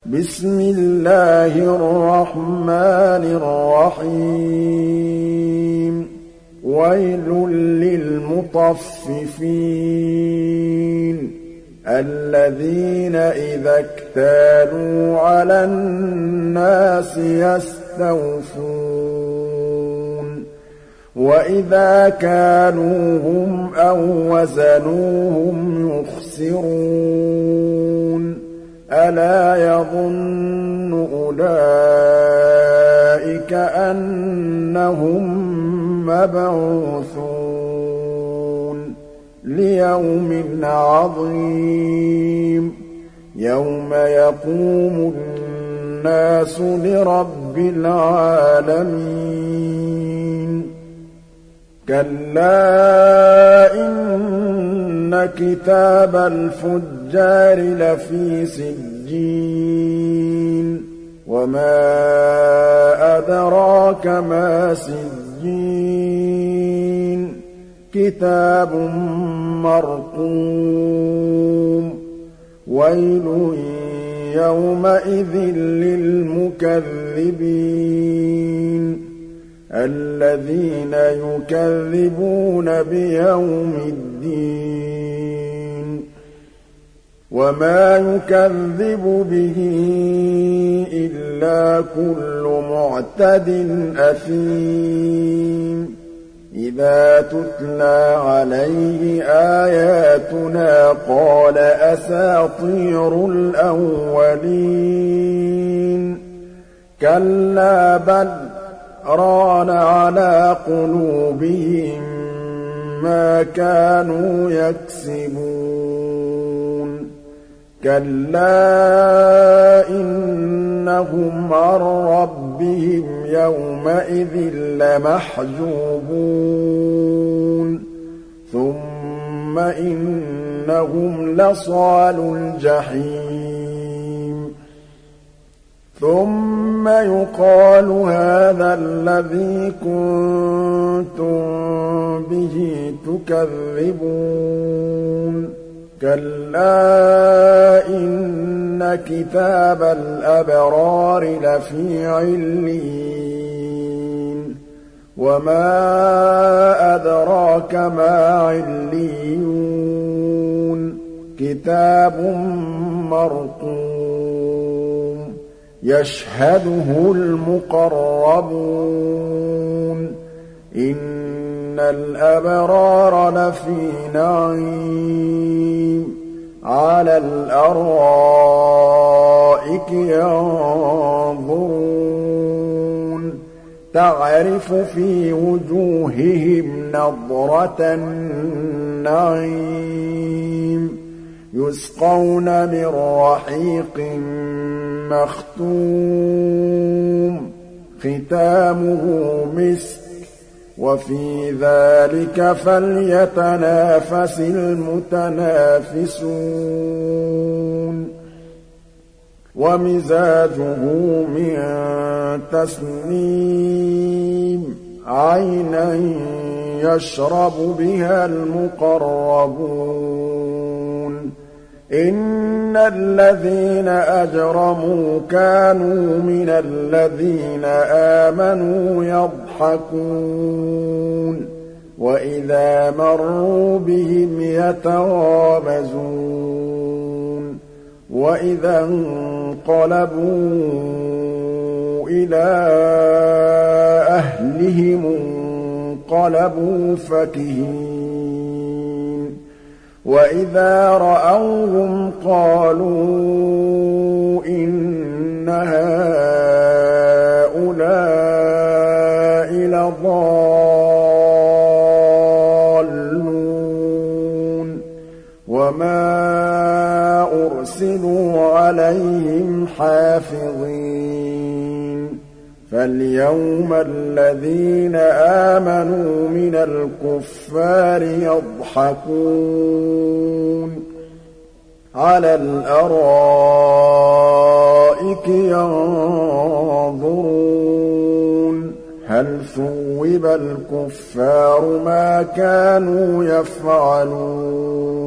بسم الله الرحمن الرحيم ويل للمطففين الذين إذا اكتالوا على الناس يستوفون وإذا كالوهم أو وزنوهم يخسرون ألا يظن أولئك أنهم مبعوثون ليوم عظيم يوم يقوم الناس لرب العالمين كلا إن كتاب الفجار لفي سجين وما أدراك ما سجين كتاب مرقوم ويل يومئذ للمكذبين الذين يكذبون بيوم الدين وما يكذب به إلا كل معتد أثيم إذا تتلى عليه آياتنا قال أساطير الأولين كلا بل ران على قلوبهم ما كانوا يكسبون كلا إنهم عن ربهم يومئذ لمحجوبون ثم إنهم لصالو الجحيم ثم يقال هذا الذي كنتم به تكذبون كلا إن كتاب الأبرار لفي عليين وما أدراك ما عليون كتاب مرقوم يشهده المقربون إن الأبرار لفي نعيم على الأرائك ينظرون تعرف في وجوههم نضرة النعيم يسقون من رحيق مختوم ختامه مسك وفي ذلك فليتنافس المتنافسون ومزاجه من تسنيم عينا يشرب بها المقربون إن الذين أجرموا كانوا من الذين آمنوا يضحكون وإذا مروا بهم يتغامزون وإذا انقلبوا إلى أهلهم انقلبوا فكهين وإذا رأوهم قالوا إن هؤلاء لضالون وما أرسلوا عليهم حافظين فاليوم الذين آمنوا من الكفار يضحكون على الأرائك ينظرون هل ثوب الكفار ما كانوا يفعلون